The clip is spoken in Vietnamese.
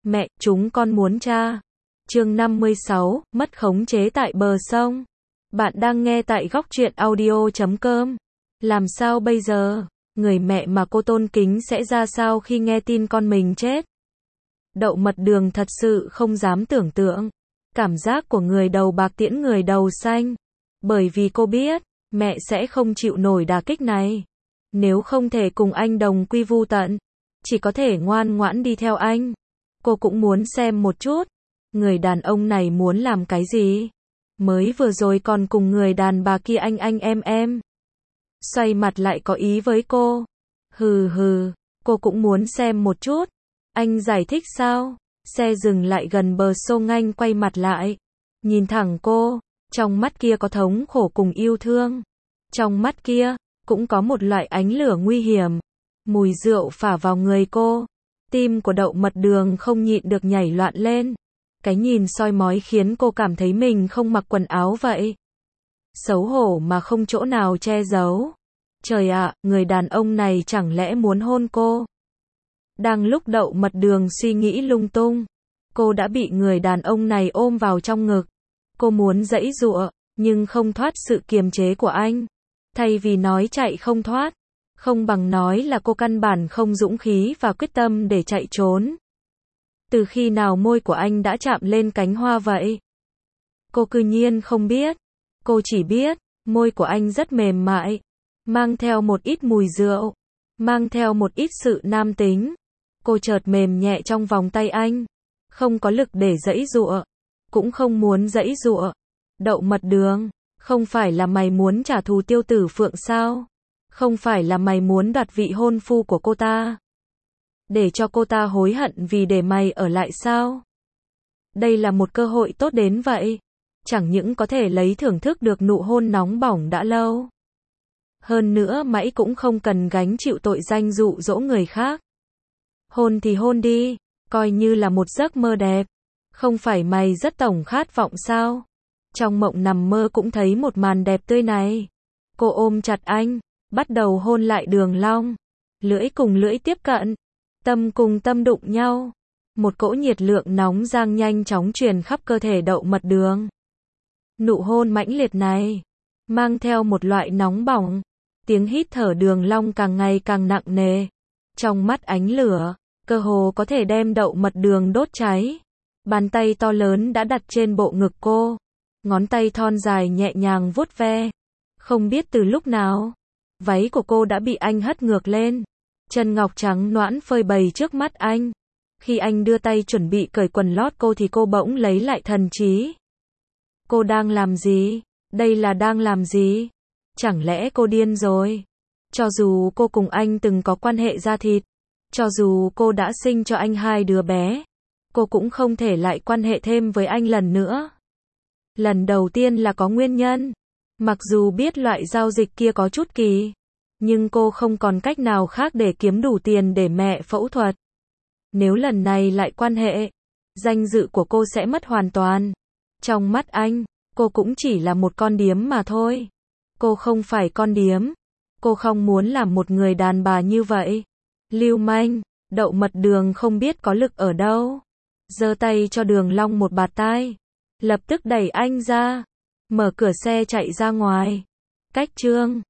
Mẹ, chúng con muốn cha. Chương 56, mất khống chế tại bờ sông. Bạn đang nghe tại góc truyện audio.com. Làm sao bây giờ? Người mẹ mà cô tôn kính sẽ ra sao khi nghe tin con mình chết? Đậu Mật Đường thật sự không dám tưởng tượng cảm giác của người đầu bạc tiễn người đầu xanh. Bởi vì cô biết, mẹ sẽ không chịu nổi đả kích này. Nếu không thể cùng anh đồng quy vu tận, chỉ có thể ngoan ngoãn đi theo anh. Cô cũng muốn xem một chút, người đàn ông này muốn làm cái gì? Mới vừa rồi còn cùng người đàn bà kia anh em. Xoay mặt lại có ý với cô. Hừ hừ, cô cũng muốn xem một chút. Anh giải thích sao? Xe dừng lại gần bờ sông, anh quay mặt lại. Nhìn thẳng cô, trong mắt kia có thống khổ cùng yêu thương. Trong mắt kia, cũng có một loại ánh lửa nguy hiểm. Mùi rượu phả vào người cô. Tim của Đậu Mật Đường không nhịn được nhảy loạn lên. Cái nhìn soi mói khiến cô cảm thấy mình không mặc quần áo vậy. Xấu hổ mà không chỗ nào che giấu. Trời ạ, người đàn ông này chẳng lẽ muốn hôn cô? Đang lúc Đậu Mật Đường suy nghĩ lung tung, cô đã bị người đàn ông này ôm vào trong ngực. Cô muốn giãy giụa, nhưng không thoát sự kiềm chế của anh. Thay vì nói chạy không thoát, không bằng nói là cô căn bản không dũng khí và quyết tâm để chạy trốn. Từ khi nào môi của anh đã chạm lên cánh hoa vậy? Cô cư nhiên không biết. Cô chỉ biết, môi của anh rất mềm mại, mang theo một ít mùi rượu, mang theo một ít sự nam tính. Cô chợt mềm nhẹ trong vòng tay anh, không có lực để giãy giụa, cũng không muốn giãy giụa. Đậu Mật Đường, không phải là mày muốn trả thù Tiêu Tử Phượng sao? Không phải là mày muốn đoạt vị hôn phu của cô ta? Để cho cô ta hối hận vì để mày ở lại sao? Đây là một cơ hội tốt đến vậy. Chẳng những có thể lấy thưởng thức được nụ hôn nóng bỏng đã lâu. Hơn nữa mãi cũng không cần gánh chịu tội danh dụ dỗ người khác. Hôn thì hôn đi, coi như là một giấc mơ đẹp. Không phải mày rất tổng khát vọng sao? Trong mộng nằm mơ cũng thấy một màn đẹp tươi này. Cô ôm chặt anh, bắt đầu hôn lại Đường Long. Lưỡi cùng lưỡi tiếp cận, tâm cùng tâm đụng nhau. Một cỗ nhiệt lượng nóng giang nhanh chóng truyền khắp cơ thể Đậu Mật Đường. Nụ hôn mãnh liệt này, mang theo một loại nóng bỏng. Tiếng hít thở Đường Long càng ngày càng nặng nề. Trong mắt ánh lửa, cơ hồ có thể đem Đậu Mật Đường đốt cháy. Bàn tay to lớn đã đặt trên bộ ngực cô. Ngón tay thon dài nhẹ nhàng vuốt ve. Không biết từ lúc nào, váy của cô đã bị anh hất ngược lên. Chân ngọc trắng nõn phơi bày trước mắt anh. Khi anh đưa tay chuẩn bị cởi quần lót cô thì cô bỗng lấy lại thần trí. Cô đang làm gì? Đây là đang làm gì? Chẳng lẽ cô điên rồi? Cho dù cô cùng anh từng có quan hệ da thịt, cho dù cô đã sinh cho anh 2 đứa bé, cô cũng không thể lại quan hệ thêm với anh lần nữa. Lần đầu tiên là có nguyên nhân. Mặc dù biết loại giao dịch kia có chút kỳ, nhưng cô không còn cách nào khác để kiếm đủ tiền để mẹ phẫu thuật. Nếu lần này lại quan hệ, danh dự của cô sẽ mất hoàn toàn. Trong mắt anh, cô cũng chỉ là một con điếm mà thôi. Cô không phải con điếm. Cô không muốn làm một người đàn bà như vậy. Lưu manh, Đậu Mật Đường không biết có lực ở đâu. Giơ tay cho Đường Long một bạt tai. Lập tức đẩy anh ra. Mở cửa xe chạy ra ngoài. Cách chương